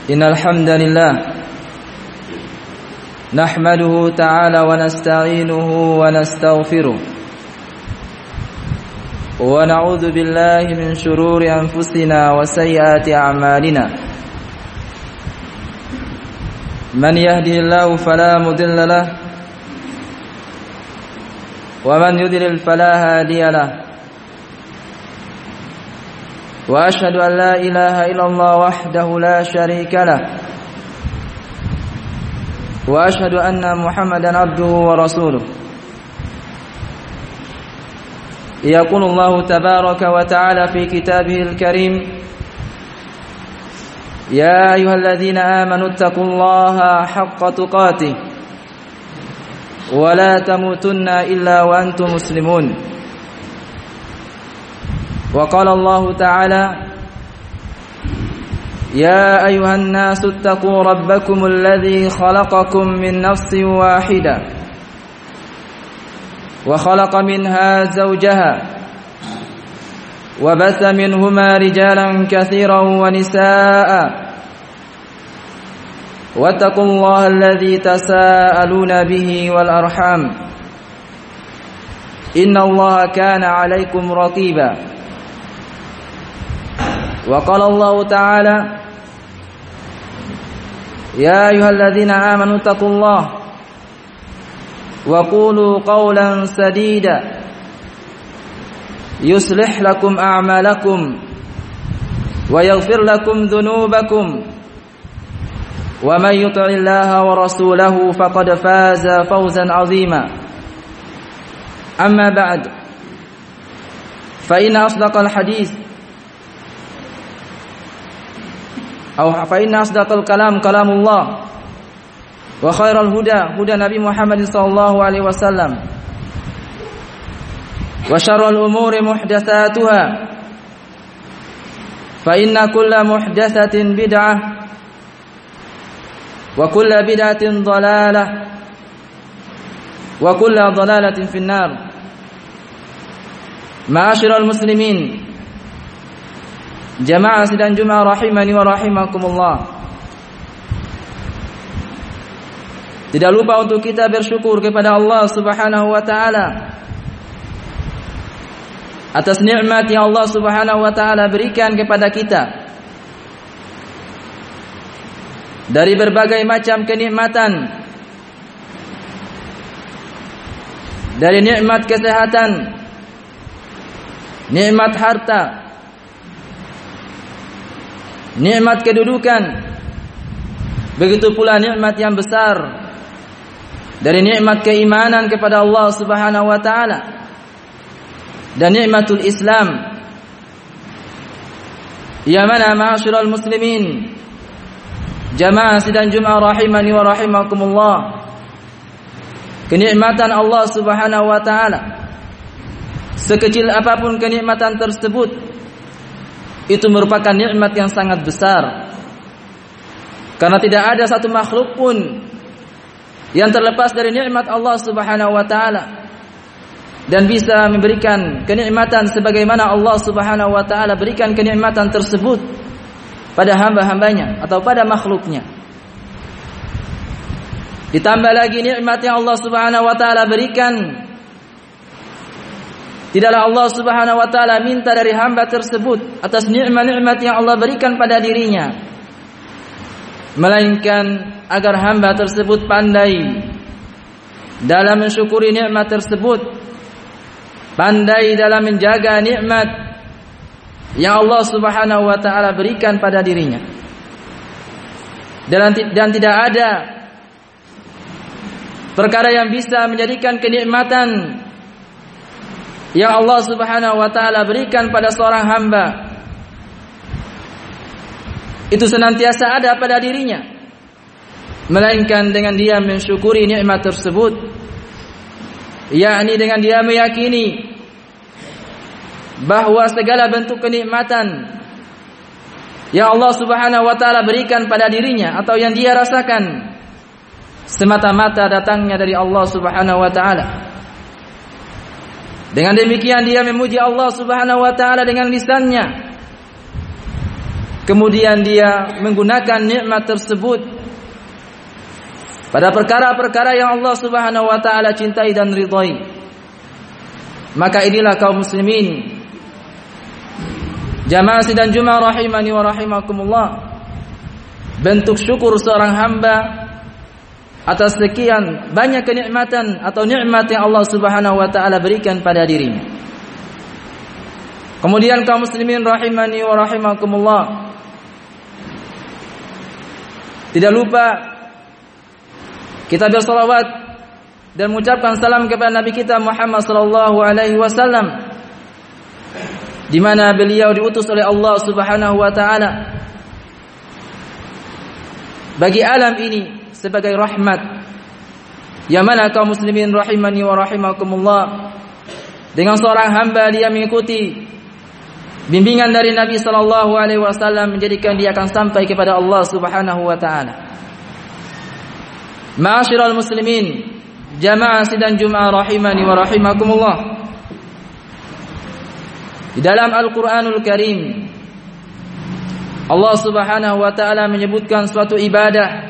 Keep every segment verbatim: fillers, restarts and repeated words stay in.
إن الحمد لله نحمده تعالى ونستعينه ونستغفره ونعوذ بالله من شرور أنفسنا وسيئات أعمالنا من يهده الله فلا مضل له ومن يضلل فلا هادي له وأشهد أن لا إله إلا الله وحده لا شريك له وأشهد أن محمدا عبده ورسوله يقول الله تبارك وتعالى في كتابه الكريم يا أيها الذين آمنوا اتقوا الله حق تقاته ولا تموتن إلا وأنتم مسلمون وقال الله تعالى يا أيها الناس اتقوا ربكم الذي خلقكم من نفس واحدة وخلق منها زوجها وبث منهما رجالا كثيرا ونساء واتقوا الله الذي تساءلون به والأرحام إن الله كان عليكم رقيبا وقال الله تعالى يا أيها الذين آمنوا اتقوا الله وقولوا قولا سديدا يصلح لكم أعمالكم ويغفر لكم ذنوبكم ومن يطع الله ورسوله فقد فاز فوزا عظيما أما بعد فإن أصدق الحديث أو فإن أصدق الكلام كلام الله وخير الهدى هدى نبي محمد صلى الله عليه وسلم وشر الأمور محدثاتها فإن كل محدثة بدعة وكل بدعة ضلالة وكل ضلالة في النار. معاشر المسلمين jamaah sidang Jumat rahimani wa rahimakumullah. Tidak lupa untuk kita bersyukur kepada Allah Subhanahu wa taala atas nikmat yang Allah Subhanahu wa taala berikan kepada kita dari berbagai macam kenikmatan, dari nikmat kesehatan, nikmat harta, nikmat kedudukan, begitu pula nikmat yang besar dari nikmat keimanan kepada Allah Subhanahu wa taala dan nikmatul Islam. Ya mana ma'asyiral muslimin, jamaah sidang Jumat rahimani wa rahimakumullah, kenikmatan Allah Subhanahu wa taala, sekecil apapun kenikmatan tersebut, itu merupakan nikmat yang sangat besar. Karena tidak ada satu makhluk pun yang terlepas dari nikmat Allah Subhanahu wa taala dan bisa memberikan kenikmatan sebagaimana Allah Subhanahu wa taala berikan kenikmatan tersebut pada hamba-hambanya atau pada makhluknya. Ditambah lagi nikmat yang Allah Subhanahu wa taala berikan, tidaklah Allah Subhanahu wa taala minta dari hamba tersebut atas nikmat-nikmat yang Allah berikan pada dirinya, melainkan agar hamba tersebut pandai dalam mensyukuri nikmat tersebut, pandai dalam menjaga nikmat yang Allah Subhanahu wa taala berikan pada dirinya. Dan, dan tidak ada perkara yang bisa menjadikan kenikmatan yang Allah Subhanahu wa taala berikan pada seorang hamba itu senantiasa ada pada dirinya, melainkan dengan dia mensyukuri nikmat tersebut, yakni dengan dia meyakini bahwa segala bentuk kenikmatan yang Allah Subhanahu wa taala berikan pada dirinya atau yang dia rasakan semata-mata datangnya dari Allah Subhanahu wa taala. Dengan demikian dia memuji Allah Subhanahu wa taala dengan lisannya, kemudian dia menggunakan nikmat tersebut pada perkara-perkara yang Allah Subhanahu wa taala cintai dan ridhai, maka inilah kaum muslimin jamaah sidang Jumat rahimani wa rahimakumullah, bentuk syukur seorang hamba atas sekian banyak kenikmatan atau nikmat yang Allah Subhanahu wa taala berikan pada dirinya. Kemudian kaum muslimin rahimani wa rahimakumullah, tidak lupa kita bersalawat dan mengucapkan salam kepada Nabi kita Muhammad sallallahu alaihi wasallam, di mana beliau diutus oleh Allah Subhanahu wa taala bagi alam ini sebagai rahmat. Yang mana kaum muslimin rahimani wa rahimakumullah, dengan seorang hamba dia mengikuti bimbingan dari Nabi sallallahu alaihi wasallam, menjadikan dia akan sampai kepada Allah Subhanahu wa taala. Ma'asyiral muslimin, jamaah sidang Jumat rahimani wa rahimakumullah. Di dalam Al-Qur'anul Karim Allah Subhanahu wa taala menyebutkan suatu ibadah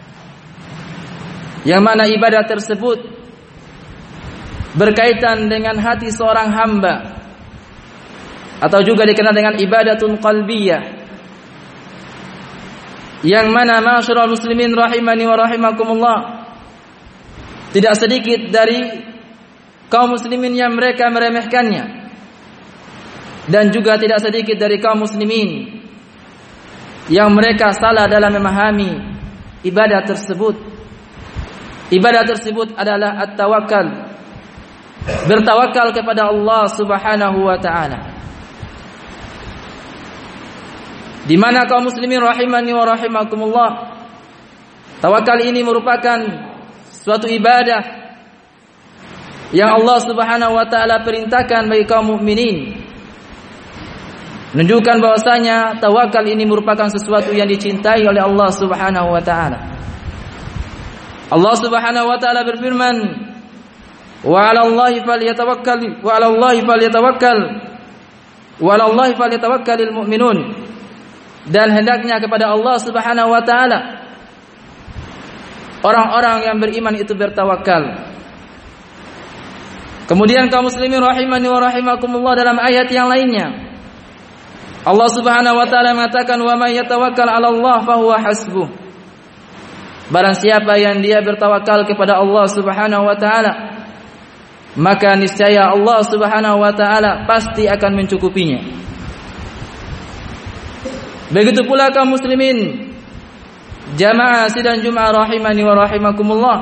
yang mana ibadah tersebut berkaitan dengan hati seorang hamba, atau juga dikenal dengan ibadatun qalbiyah, yang mana ma'asyiral muslimin rahimani wa rahimakumullah, tidak sedikit dari kaum muslimin yang mereka meremehkannya, dan juga tidak sedikit dari kaum muslimin yang mereka salah dalam memahami ibadah tersebut. Ibadah tersebut adalah at-tawakkal, bertawakal kepada Allah Subhanahu wa taala. Di mana kaum muslimin rahimani wa rahimakumullah, tawakal ini merupakan suatu ibadah yang Allah Subhanahu wa taala perintahkan bagi kaum mukminin, menunjukkan bahwasanya tawakal ini merupakan sesuatu yang dicintai oleh Allah Subhanahu wa taala. Allah Subhanahu wa taala berfirman, "Wa 'alallahi falyatawakkal wa 'alallahi falyatawakkal wa 'alallahi falyatawakkalul mu'minun." Dan hendaknya kepada Allah Subhanahu wa taala orang-orang yang beriman itu bertawakal. Kemudian kaum muslimin rahimani wa rahimakumullah, dalam ayat yang lainnya Allah Subhanahu wa taala mengatakan, "Wa may yatawakkal 'ala Allah fa huwa hasbuh." Barang siapa yang dia bertawakal kepada Allah Subhanahu wa taala, maka niscaya Allah Subhanahu wa taala pasti akan mencukupinya. Begitu pula kaum muslimin jamaah sidang Jumat rahimani wa rahimakumullah,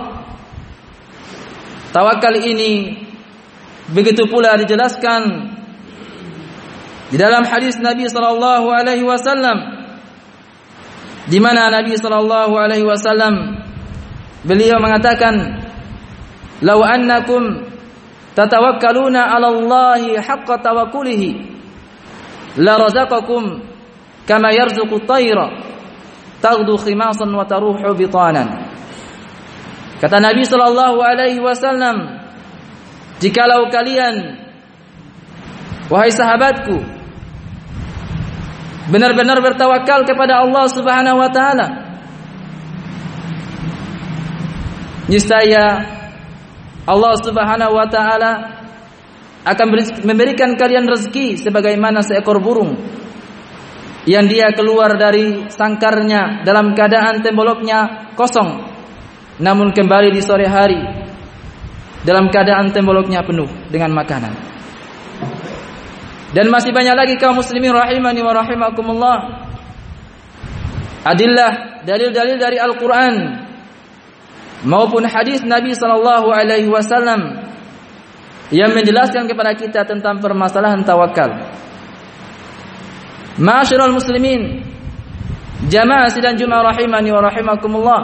tawakal ini begitu pula dijelaskan di dalam hadis Nabi sallallahu alaihi wasallam, di mana Nabi sallallahu alaihi wasallam beliau mengatakan, "Lau annakum tatawakkaluna 'ala Allahi haqqa tawakkulihi la razaqakum kama yarzuqu at-tayra taghdu khimasan wa taruhu bitanan." Kata Nabi sallallahu alaihi wasallam, "Jikalau kalian, wahai sahabatku, benar-benar bertawakal kepada Allah Subhanahu wa taala, niscaya Allah Subhanahu wa taala akan memberikan kalian rezeki sebagaimana seekor burung yang dia keluar dari sangkarnya dalam keadaan temboloknya kosong, namun kembali di sore hari dalam keadaan temboloknya penuh dengan makanan." Dan masih banyak lagi kaum muslimin rahimani wa rahimakumullah, adillah, dalil-dalil dari Al-Quran maupun hadis Nabi sallallahu alaihi wasallam yang menjelaskan kepada kita tentang permasalahan tawakal. Ma'asyiral muslimin jamaah sidang Jumat rahimani wa rahimakumullah,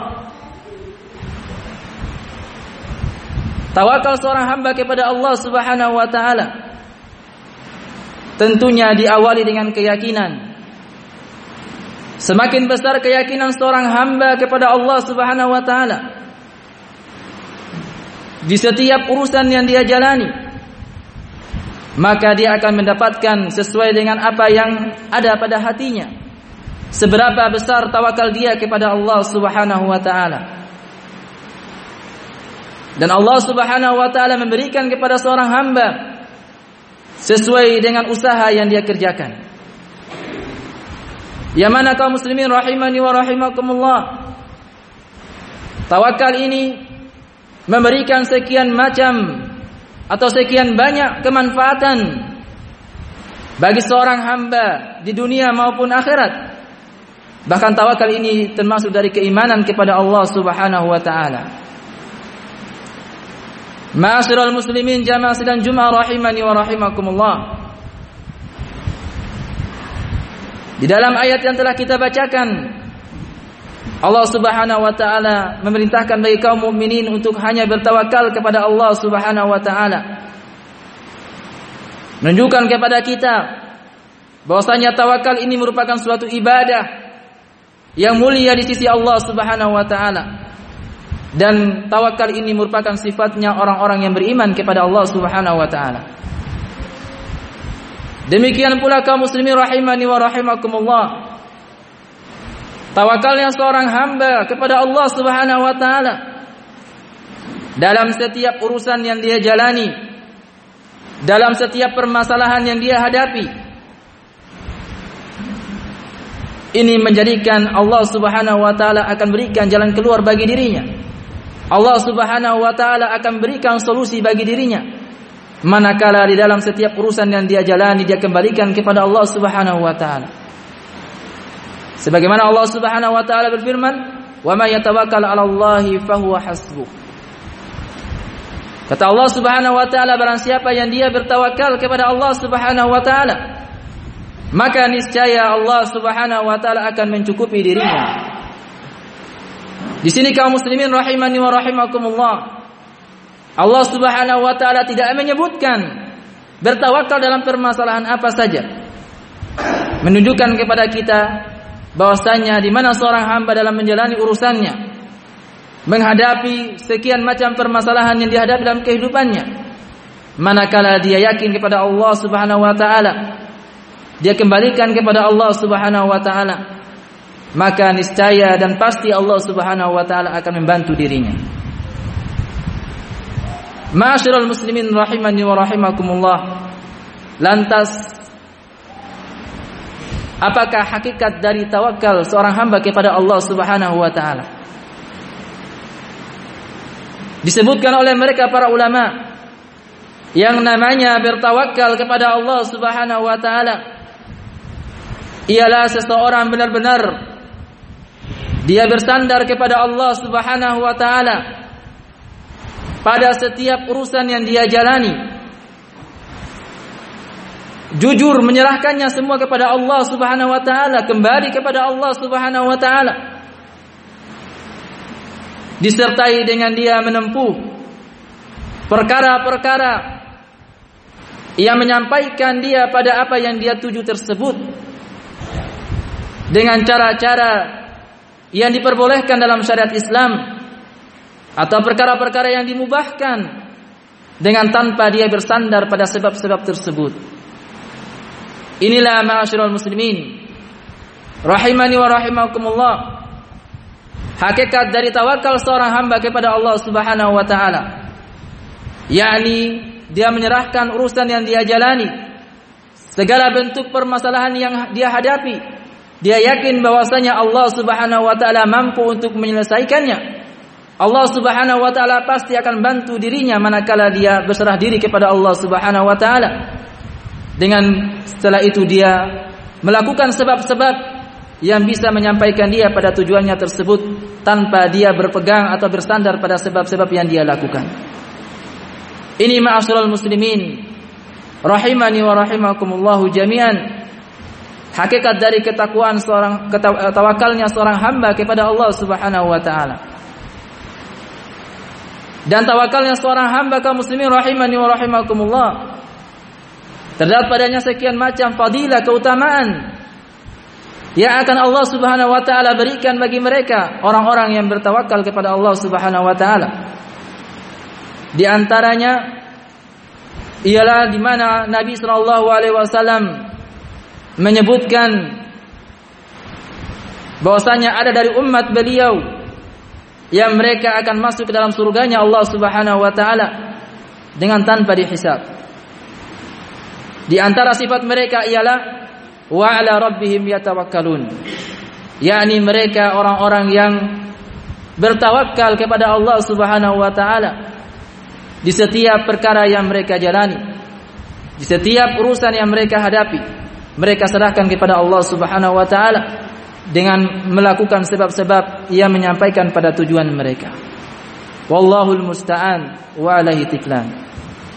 tawakal seorang hamba kepada Allah Subhanahu wa taala tentunya diawali dengan keyakinan. Semakin besar keyakinan seorang hamba kepada Allah Subhanahu wa taala di setiap urusan yang dia jalani, maka dia akan mendapatkan sesuai dengan apa yang ada pada hatinya. seberapa besar tawakal dia kepada Allah Subhanahu wa taala. Dan Allah Subhanahu wa taala memberikan kepada seorang hamba sesuai dengan usaha yang dia kerjakan. Yang mana kaum muslimin rahimani wa rahimakumullah, tawakal ini memberikan sekian macam atau sekian banyak kemanfaatan bagi seorang hamba di dunia maupun akhirat. Bahkan tawakal ini termasuk dari keimanan kepada Allah Subhanahu wa taala. Ma'asyiral muslimin jamaah sidang Jumat rahimani wa rahimakumullah. Di dalam ayat yang telah kita bacakan, Allah Subhanahu wa taala memerintahkan bagi kaum mukminin untuk hanya bertawakal kepada Allah Subhanahu wa taala. Menunjukkan kepada kita bahwasanya tawakal ini merupakan suatu ibadah yang mulia di sisi Allah Subhanahu wa taala. Dan tawakal ini merupakan sifatnya orang-orang yang beriman kepada Allah Subhanahu wa taala. Demikian pula kaum muslimin rahimani wa rahimakumullah, tawakalnya seorang hamba kepada Allah Subhanahu wa taala dalam setiap urusan yang dia jalani, dalam setiap permasalahan yang dia hadapi, ini menjadikan Allah Subhanahu wa taala akan berikan jalan keluar bagi dirinya. Allah Subhanahu wa taala akan berikan solusi bagi dirinya. Manakala di dalam setiap urusan yang dia jalani, dia kembalikan kepada Allah Subhanahu wa taala. Sebagaimana Allah Subhanahu wa taala berfirman, "Wa may yatawakkal 'alallahi fahuwa hasbuh." Kata Allah Subhanahu wa taala, barang siapa yang dia bertawakal kepada Allah Subhanahu wa taala, maka niscaya Allah Subhanahu wa taala akan mencukupi dirinya. Di sini kaum muslimin rahimani wa rahimakumullah, Allah Subhanahu wa taala tidak menyebutkan bertawakal dalam permasalahan apa saja. Menunjukkan kepada kita bahwasanya di mana seorang hamba dalam menjalani urusannya, menghadapi sekian macam permasalahan yang dihadapi dalam kehidupannya, manakala dia yakin kepada Allah Subhanahu wa taala, dia kembalikan kepada Allah Subhanahu wa taala, maka niscaya dan pasti Allah Subhanahu wa taala akan membantu dirinya. Ma'asyiral muslimin rahimani wa rahimakumullah, lantas apakah hakikat dari tawakal seorang hamba kepada Allah Subhanahu wa taala? Disebutkan oleh mereka para ulama, yang namanya bertawakal kepada Allah Subhanahu wa taala ialah seseorang benar-benar dia bersandar kepada Allah Subhanahu wa taala pada setiap urusan yang dia jalani, jujur menyerahkannya semua kepada Allah Subhanahu wa taala, kembali kepada Allah Subhanahu wa taala, disertai dengan dia menempuh perkara-perkara yang menyampaikan dia pada apa yang dia tuju tersebut dengan cara-cara yang diperbolehkan dalam syariat Islam, atau perkara-perkara yang dimubahkan dengan tanpa dia bersandar pada sebab-sebab tersebut. Inilah ma'asyiral muslimin rahimani wa rahimakumullah, hakikat dari tawakal seorang hamba kepada Allah Subhanahu wa taala, yakni dia menyerahkan urusan yang dia jalani, segala bentuk permasalahan yang dia hadapi, dia yakin bahwasanya Allah Subhanahu wa taala mampu untuk menyelesaikannya. Allah Subhanahu wa taala pasti akan bantu dirinya manakala dia berserah diri kepada Allah Subhanahu wa taala. Dengan setelah itu dia melakukan sebab-sebab yang bisa menyampaikan dia pada tujuannya tersebut tanpa dia berpegang atau bersandar pada sebab-sebab yang dia lakukan. Ini ma'asyiral muslimin rahimani wa rahimakumullahu jami'an, hakikat dari ketakwaan seorang tawakalnya seorang hamba kepada Allah Subhanahu wa taala. Dan tawakalnya seorang hamba kaum muslimin rahimani wa rahimakumullah, terdapat padanya sekian macam fadilah, keutamaan yang akan Allah Subhanahu wa taala berikan bagi mereka orang-orang yang bertawakal kepada Allah Subhanahu wa taala. Di antaranya ialah di mana Nabi sallallahu alaihi wasallam menyebutkan bahwasanya ada dari umat beliau yang mereka akan masuk ke dalam surganya Allah Subhanahu wa taala dengan tanpa dihisab. Di antara sifat mereka ialah wa 'ala rabbihim yatawakkalun, yakni mereka orang-orang yang bertawakal kepada Allah Subhanahu wa taala di setiap perkara yang mereka jalani, di setiap urusan yang mereka hadapi, mereka serahkan kepada Allah Subhanahu wa taala dengan melakukan sebab-sebab yang menyampaikan pada tujuan mereka. Wallahul musta'an wa 'alaihi tiklan.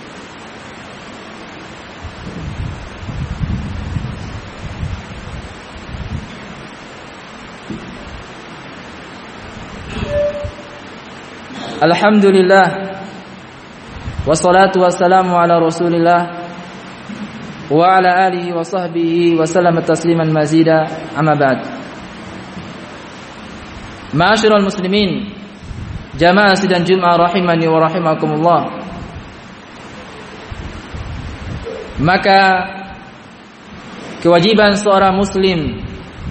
Alhamdulillah, wassalatu wassalamu ala Rasulillah wa ala alihi wa sahbihi wa sallama tasliman mazida, amma ba'd. Ma'asyiral muslimin, jamaah sidang Jumat rahimani wa rahimakumullah. Maka kewajiban seorang muslim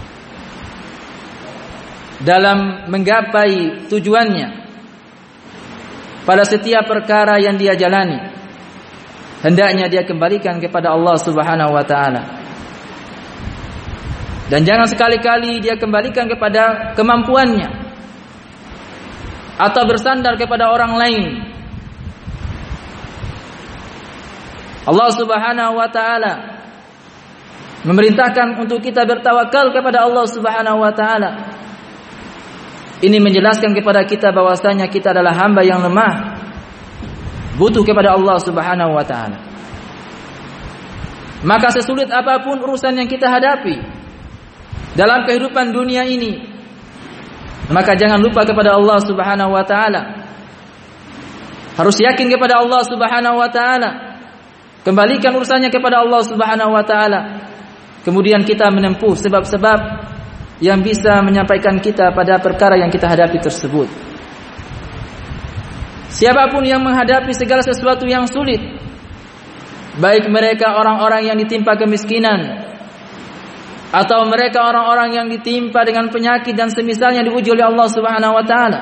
dalam menggapai tujuannya pada setiap perkara yang dia jalani, hendaknya dia kembalikan kepada Allah Subhanahu wa taala. Dan jangan sekali-kali dia kembalikan kepada kemampuannya atau bersandar kepada orang lain. Allah Subhanahu wa taala memerintahkan untuk kita bertawakal kepada Allah Subhanahu wa taala. Ini menjelaskan kepada kita bahwasanya kita adalah hamba yang lemah, butuh kepada Allah Subhanahu wa taala. Maka sesulit apapun urusan yang kita hadapi dalam kehidupan dunia ini, maka jangan lupa kepada Allah Subhanahu wa taala. Harus yakin kepada Allah Subhanahu wa taala. Kembalikan urusannya kepada Allah Subhanahu wa taala. Kemudian kita menempuh sebab-sebab yang bisa menyampaikan kita pada perkara yang kita hadapi tersebut. Siapapun yang menghadapi segala sesuatu yang sulit, baik mereka orang-orang yang ditimpa kemiskinan atau mereka orang-orang yang ditimpa dengan penyakit dan semisalnya diuji oleh Allah Subhanahu wa taala,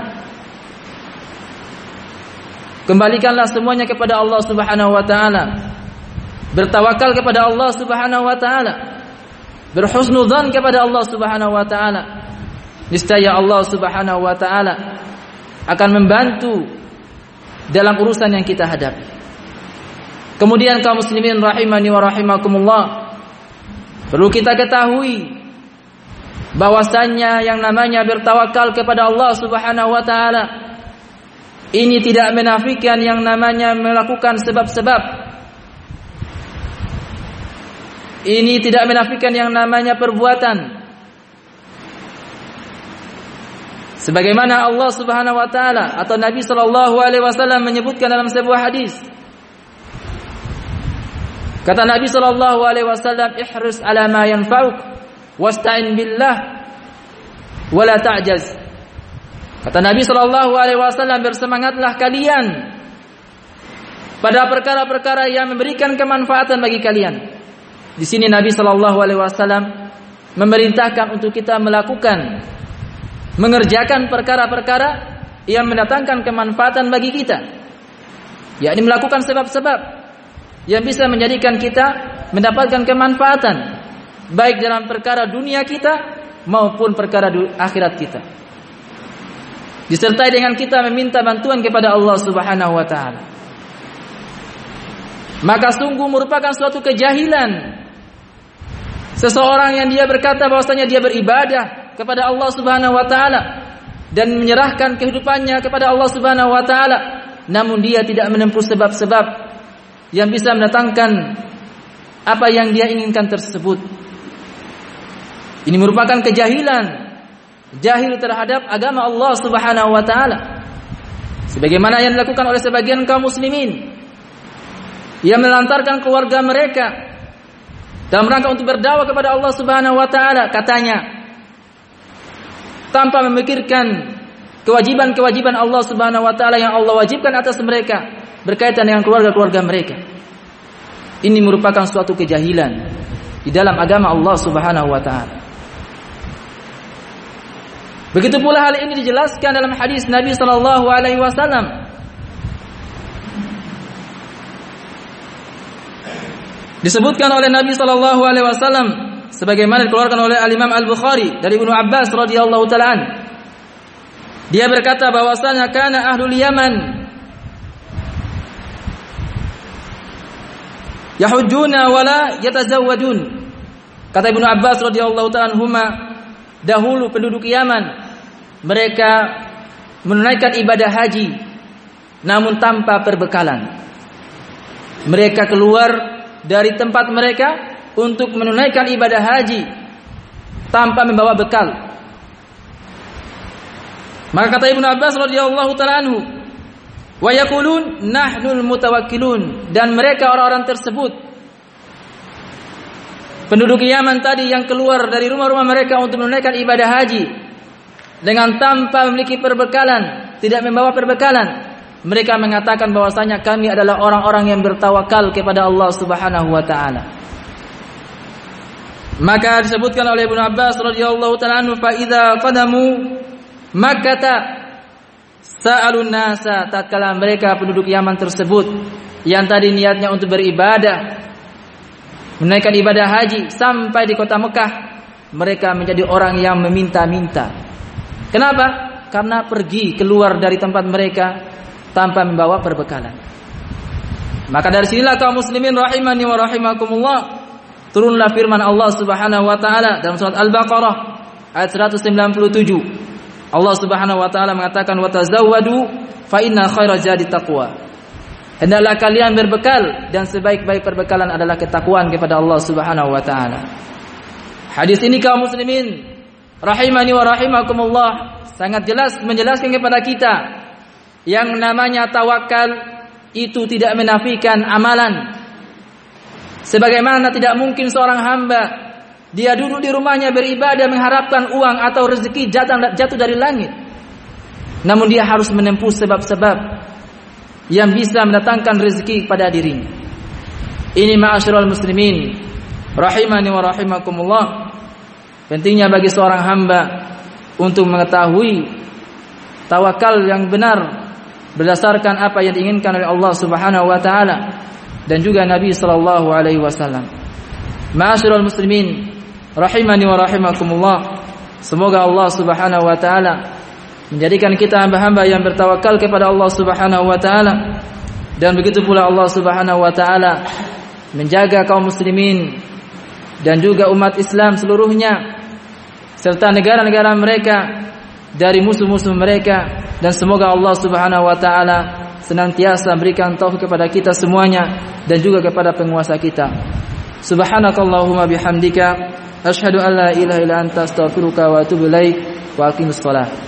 kembalikanlah semuanya kepada Allah Subhanahu wa taala. Bertawakal kepada Allah Subhanahu wa taala. Berhusnudzan kepada Allah Subhanahu wa taala. Niscaya Allah Subhanahu wa taala akan membantu dalam urusan yang kita hadapi. Kemudian kaum muslimin rahimani wa rahimakumullah, perlu kita ketahui bahwasannya yang namanya bertawakal kepada Allah Subhanahu wa taala ini tidak menafikan yang namanya melakukan sebab-sebab. Ini tidak menafikan yang namanya perbuatan. Sebagaimana Allah Subhanahu wa taala atau Nabi sallallahu alaihi wasallam menyebutkan dalam sebuah hadis. Kata Nabi sallallahu alaihi wasallam, "Ihris 'ala ma yanfa'uk wasta'in billah wa la ta'jaz." Kata Nabi sallallahu alaihi wasallam, bersemangatlah kalian pada perkara-perkara yang memberikan kemanfaatan bagi kalian. Di sini Nabi sallallahu alaihi wasallam memerintahkan untuk kita melakukan, mengerjakan perkara-perkara yang mendatangkan kemanfaatan bagi kita, yakni melakukan sebab-sebab yang bisa menjadikan kita mendapatkan kemanfaatan baik dalam perkara dunia kita maupun perkara akhirat kita, disertai dengan kita meminta bantuan kepada Allah Subhanahu wa taala. Maka sungguh merupakan suatu kejahilan seseorang yang dia berkata bahwasanya dia beribadah kepada Allah Subhanahu wa taala dan menyerahkan kehidupannya kepada Allah Subhanahu wa taala, namun dia tidak menempuh sebab-sebab yang bisa mendatangkan apa yang dia inginkan tersebut. Ini merupakan kejahilan, jahil terhadap agama Allah Subhanahu wa taala. Sebagaimana yang dilakukan oleh sebagian kaum muslimin yang melantarkan keluarga mereka dalam rangka untuk berdakwah kepada Allah Subhanahu wa taala, katanya tanpa memikirkan kewajiban-kewajiban Allah Subhanahu wa taala yang Allah wajibkan atas mereka berkaitan dengan keluarga-keluarga mereka. Ini merupakan suatu kejahilan di dalam agama Allah Subhanahu wa taala. Begitu pula hal ini dijelaskan dalam hadis Nabi sallallahu alaihi wasallam. Disebutkan oleh Nabi sallallahu alaihi wasallam sebagaimana dikeluarkan oleh Al-Imam Al-Bukhari dari Ibnu Abbas radhiyallahu taala an. Dia berkata bahwasanya kana ahlul Yaman yahujjuna wala yatazawwajun. Kata Ibnu Abbas radhiyallahu taala anhuma, dahulu penduduk Yaman mereka menunaikan ibadah haji namun tanpa perbekalan. Mereka keluar dari tempat mereka untuk menunaikan ibadah haji tanpa membawa bekal. Maka kata Ibnu Abbas radhiyallahu taala anhu, wa yaqulun nahnul mutawakkilun, dan mereka orang-orang tersebut penduduk Yaman tadi yang keluar dari rumah-rumah mereka untuk menunaikan ibadah haji dengan tanpa memiliki perbekalan, tidak membawa perbekalan, mereka mengatakan bahwasanya kami adalah orang-orang yang bertawakal kepada Allah Subhanahu wa taala. Maka disebutkan oleh Ibnu Abbas radhiyallahu taala anhu, fa idza qadamu Makkah sa'alun nasa, tatkala mereka penduduk Yaman tersebut yang tadi niatnya untuk beribadah menunaikan ibadah haji sampai di kota Mekah, mereka menjadi orang yang meminta-minta. Kenapa? Karena pergi keluar dari tempat mereka tanpa membawa perbekalan. Maka dari sinilah kaum muslimin rahimani wa rahimakumullah, turunlah firman Allah Subhanahu wa taala dalam surat Al-Baqarah ayat seratus sembilan puluh tujuh. Allah Subhanahu wa taala mengatakan, wa tazawwadu fa inna khairaz zadi taqwa. Hendaklah kalian berbekal dan sebaik-baik perbekalan adalah ketakwaan kepada Allah Subhanahu wa taala. Hadis ini kaum muslimin rahimani wa rahimakumullah sangat jelas menjelaskan kepada kita yang namanya tawakal itu tidak menafikan amalan. Sebagaimana tidak mungkin seorang hamba dia duduk di rumahnya beribadah mengharapkan uang atau rezeki jatuh dari langit. Namun dia harus menempuh sebab-sebab yang bisa mendatangkan rezeki pada dirinya. Ini ma'asyiral muslimin rahimani wa rahimakumullah, pentingnya bagi seorang hamba untuk mengetahui tawakal yang benar berdasarkan apa yang diinginkan oleh Allah Subhanahu wa taala dan juga Nabi sallallahu alaihi wasallam. Ma'asyiral muslimin rahimani wa rahimakumullah, semoga Allah Subhanahu wa taala menjadikan kita hamba-hamba yang bertawakal kepada Allah Subhanahu wa taala, dan begitu pula Allah Subhanahu wa taala menjaga kaum muslimin dan juga umat Islam seluruhnya serta negara-negara mereka dari musuh-musuh mereka, dan semoga Allah Subhanahu wa taala senantiasa berikan taufik kepada kita semuanya dan juga kepada penguasa kita. Subhanakallahumma bihamdika asyhadu an la ilaha illa anta astaghfiruka wa atubu ilaik wa aqimus shalah.